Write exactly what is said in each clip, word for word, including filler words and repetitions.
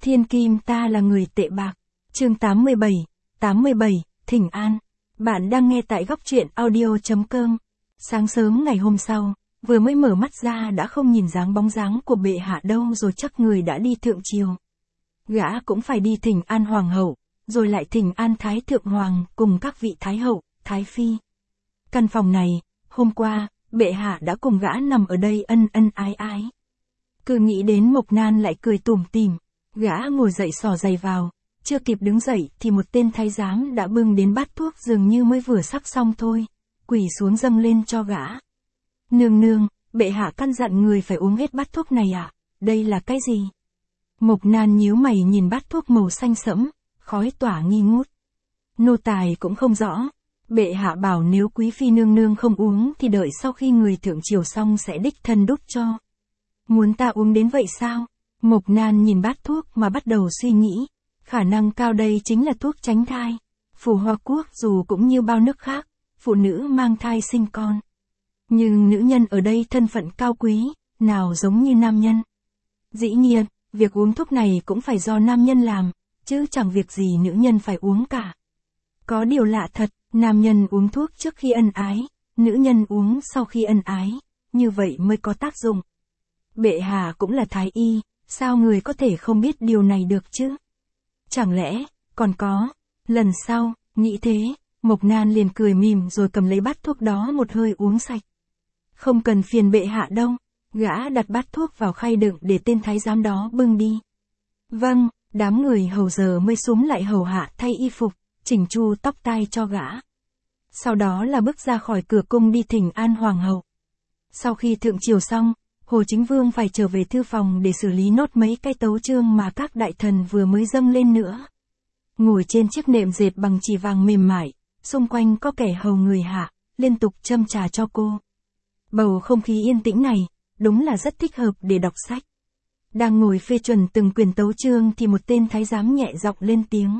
Thiên kim ta là người tệ bạc. Chương tám mươi bảy, tám mươi bảy, Thỉnh An. Bạn đang nghe tại góc truyện audio chấm com. Sáng sớm ngày hôm sau, vừa mới mở mắt ra đã không nhìn dáng bóng dáng của bệ hạ đâu rồi, chắc người đã đi thượng triều. Gã cũng phải đi thỉnh an hoàng hậu, rồi lại thỉnh an thái thượng hoàng cùng các vị thái hậu, thái phi. Căn phòng này, hôm qua, bệ hạ đã cùng gã nằm ở đây ân ân ái ái. Cứ nghĩ đến Mộc Nan lại cười tủm tỉm, gã ngồi dậy xỏ giày vào, chưa kịp đứng dậy thì một tên thái giám đã bưng đến bát thuốc dường như mới vừa sắc xong thôi, quỳ xuống dâng lên cho gã. Nương nương, bệ hạ căn dặn người phải uống hết bát thuốc này à, đây là cái gì? Mộc Nan nhíu mày nhìn bát thuốc màu xanh sẫm, khói tỏa nghi ngút. Nô tài cũng không rõ, bệ hạ bảo nếu quý phi nương nương không uống thì đợi sau khi người thượng triều xong sẽ đích thân đút cho. Muốn ta uống đến vậy sao? Mộc Nan nhìn bát thuốc mà bắt đầu suy nghĩ, khả năng cao đây chính là thuốc tránh thai. Phù Hoa Quốc dù cũng như bao nước khác, phụ nữ mang thai sinh con. Nhưng nữ nhân ở đây thân phận cao quý, nào giống như nam nhân. Dĩ nhiên, việc uống thuốc này cũng phải do nam nhân làm, chứ chẳng việc gì nữ nhân phải uống cả. Có điều lạ thật, nam nhân uống thuốc trước khi ân ái, nữ nhân uống sau khi ân ái, như vậy mới có tác dụng. Bệ hạ cũng là thái y, sao người có thể không biết điều này được chứ? Chẳng lẽ, còn có, lần sau, nghĩ thế, Mộc Nan liền cười mỉm rồi cầm lấy bát thuốc đó một hơi uống sạch. Không cần phiền bệ hạ đâu, gã đặt bát thuốc vào khay đựng để tên thái giám đó bưng đi. Vâng, đám người hầu giờ mới xúm lại hầu hạ thay y phục, chỉnh chu tóc tai cho gã. Sau đó là bước ra khỏi cửa cung đi thỉnh an hoàng hậu. Sau khi thượng triều xong, Hồ Chính Vương phải trở về thư phòng để xử lý nốt mấy cái tấu chương mà các đại thần vừa mới dâng lên nữa. Ngồi trên chiếc nệm dệt bằng chỉ vàng mềm mại, xung quanh có kẻ hầu người hạ, liên tục châm trà cho cô. Bầu không khí yên tĩnh này, đúng là rất thích hợp để đọc sách. Đang ngồi phê chuẩn từng quyền tấu chương thì một tên thái giám nhẹ giọng lên tiếng.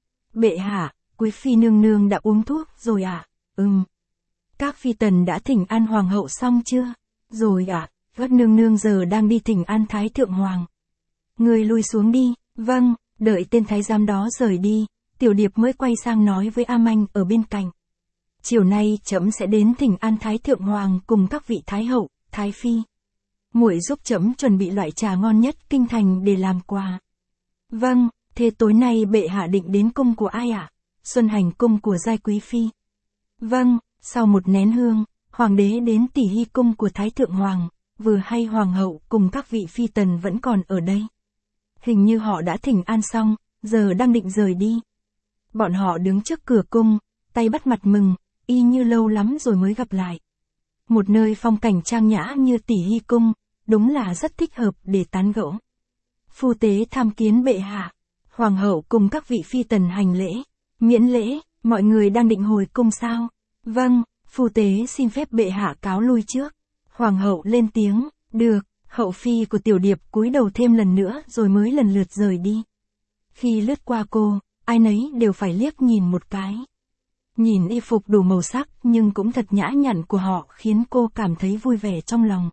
Bệ hạ, quý phi nương nương đã uống thuốc rồi à? Ừm. Các phi tần đã thỉnh an hoàng hậu xong chưa? Rồi ạ, à, các nương nương giờ đang đi thỉnh an thái thượng hoàng. Người lui xuống đi. Vâng, đợi tên thái giám đó rời đi, Tiểu Điệp mới quay sang nói với A Manh ở bên cạnh. Chiều nay trẫm sẽ đến thỉnh an thái thượng hoàng cùng các vị thái hậu, thái phi. Muội giúp trẫm chuẩn bị loại trà ngon nhất kinh thành để làm quà. Vâng, thế tối nay bệ hạ định đến cung của ai ạ? À? Xuân Hành cung của giai quý phi. Vâng, sau một nén hương, hoàng đế đến Tỷ Hy cung của thái thượng hoàng, vừa hay hoàng hậu cùng các vị phi tần vẫn còn ở đây. Hình như họ đã thỉnh an xong, giờ đang định rời đi. Bọn họ đứng trước cửa cung, tay bắt mặt mừng, y như lâu lắm rồi mới gặp lại. Một nơi phong cảnh trang nhã như Tỷ Hy cung, đúng là rất thích hợp để tán gẫu. Phu tế tham kiến bệ hạ. Hoàng hậu cùng các vị phi tần hành lễ. Miễn lễ, mọi người đang định hồi cung sao? Vâng, phu tế xin phép bệ hạ cáo lui trước. Hoàng hậu lên tiếng, được. Hậu phi của Tiểu Điệp cúi đầu thêm lần nữa rồi mới lần lượt rời đi. Khi lướt qua cô, ai nấy đều phải liếc nhìn một cái. Nhìn y phục đủ màu sắc nhưng cũng thật nhã nhặn của họ khiến cô cảm thấy vui vẻ trong lòng.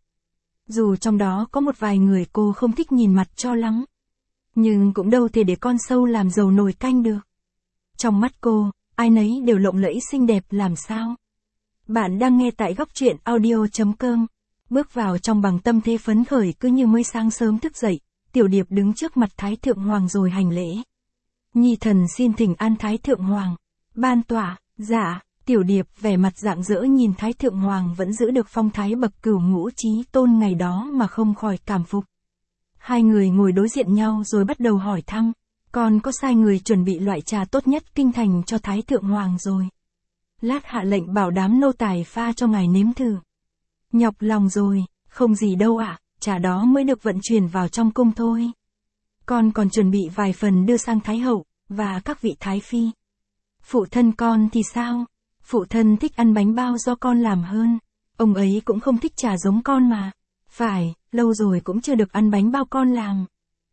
Dù trong đó có một vài người cô không thích nhìn mặt cho lắm. Nhưng cũng đâu thể để con sâu làm dầu nồi canh được. Trong mắt cô, ai nấy đều lộng lẫy xinh đẹp làm sao. Bạn đang nghe tại góc truyện audio chấm com. Bước vào trong bằng tâm thế phấn khởi cứ như mới sáng sớm thức dậy, Tiểu Điệp đứng trước mặt Thái Thượng Hoàng rồi hành lễ. Nhi thần xin thỉnh an Thái Thượng Hoàng. Ban tỏa, dạ, Tiểu Điệp vẻ mặt rạng rỡ nhìn Thái Thượng Hoàng vẫn giữ được phong thái bậc cửu ngũ chí tôn ngày đó mà không khỏi cảm phục. Hai người ngồi đối diện nhau rồi bắt đầu hỏi thăm, còn có sai người chuẩn bị loại trà tốt nhất kinh thành cho Thái Thượng Hoàng rồi. Lát hạ lệnh bảo đám nô tài pha cho ngài nếm thử. Nhọc lòng rồi, không gì đâu ạ, à, trà đó mới được vận chuyển vào trong cung thôi. Con còn chuẩn bị vài phần đưa sang Thái hậu, và các vị Thái phi. Phụ thân con thì sao? Phụ thân thích ăn bánh bao do con làm hơn. Ông ấy cũng không thích trà giống con mà. Phải, lâu rồi cũng chưa được ăn bánh bao con làm.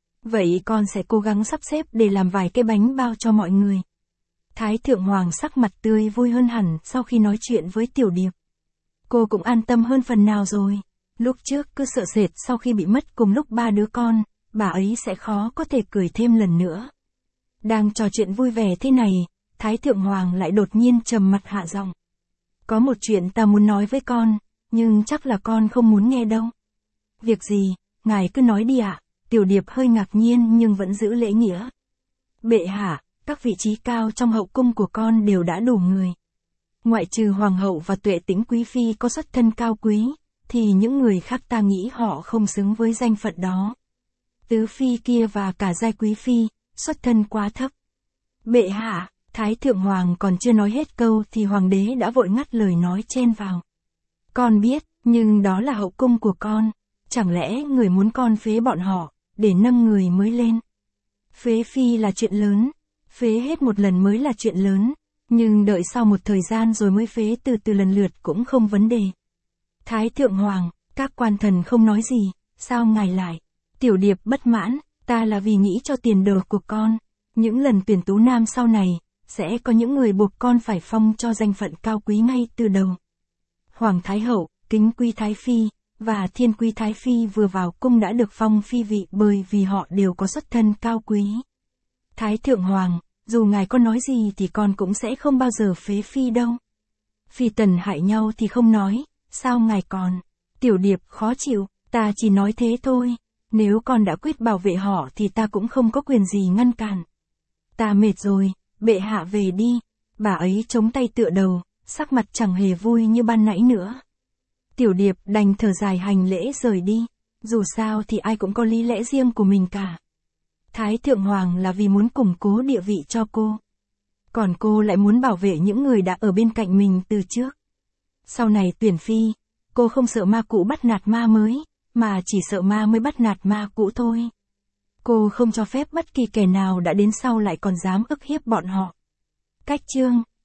Vậy con sẽ cố gắng sắp xếp để làm vài cái bánh bao cho mọi người. Thái Thượng Hoàng sắc mặt tươi vui hơn hẳn sau khi nói chuyện với Tiểu Điệp. Cô cũng an tâm hơn phần nào rồi. Lúc trước cứ sợ sệt sau khi bị mất cùng lúc ba đứa con, bà ấy sẽ khó có thể cười thêm lần nữa. Đang trò chuyện vui vẻ thế này, Thái Thượng Hoàng lại đột nhiên trầm mặt hạ giọng. Có một chuyện ta muốn nói với con, nhưng chắc là con không muốn nghe đâu. Việc gì, ngài cứ nói đi ạ. Tiểu Điệp hơi ngạc nhiên nhưng vẫn giữ lễ nghĩa. Bệ hạ, các vị trí cao trong hậu cung của con đều đã đủ người. Ngoại trừ Hoàng hậu và Tuệ Tĩnh Quý Phi có xuất thân cao quý, thì những người khác ta nghĩ họ không xứng với danh phận đó. Tứ Phi kia và cả Giai Quý Phi, xuất thân quá thấp. Bệ hạ, Thái Thượng Hoàng còn chưa nói hết câu thì Hoàng đế đã vội ngắt lời nói chen vào. Con biết, nhưng đó là hậu cung của con. Chẳng lẽ người muốn con phế bọn họ, để nâng người mới lên? Phế Phi là chuyện lớn, phế hết một lần mới là chuyện lớn, nhưng đợi sau một thời gian rồi mới phế từ từ lần lượt cũng không vấn đề. Thái Thượng Hoàng, các quan thần không nói gì, sao ngài lại? Tiểu Điệp bất mãn, ta là vì nghĩ cho tiền đồ của con. Những lần tuyển tú nam sau này, sẽ có những người buộc con phải phong cho danh phận cao quý ngay từ đầu. Hoàng Thái Hậu, Kính Quý Thái Phi, và Thiên Quý Thái Phi vừa vào cung đã được phong phi vị bởi vì họ đều có xuất thân cao quý. Thái Thượng Hoàng, dù ngài có nói gì thì con cũng sẽ không bao giờ phế Phi đâu. Phi tần hại nhau thì không nói, sao ngài còn? Tiểu Điệp khó chịu, ta chỉ nói thế thôi. Nếu con đã quyết bảo vệ họ thì ta cũng không có quyền gì ngăn cản. Ta mệt rồi, bệ hạ về đi. Bà ấy chống tay tựa đầu, sắc mặt chẳng hề vui như ban nãy nữa. Tiểu Điệp đành thở dài hành lễ rời đi. Dù sao thì ai cũng có lý lẽ riêng của mình cả. Thái Thượng Hoàng là vì muốn củng cố địa vị cho cô. Còn cô lại muốn bảo vệ những người đã ở bên cạnh mình từ trước. Sau này tuyển phi, cô không sợ ma cũ bắt nạt ma mới, mà chỉ sợ ma mới bắt nạt ma cũ thôi. Cô không cho phép bất kỳ kẻ nào đã đến sau lại còn dám ức hiếp bọn họ. Cách chương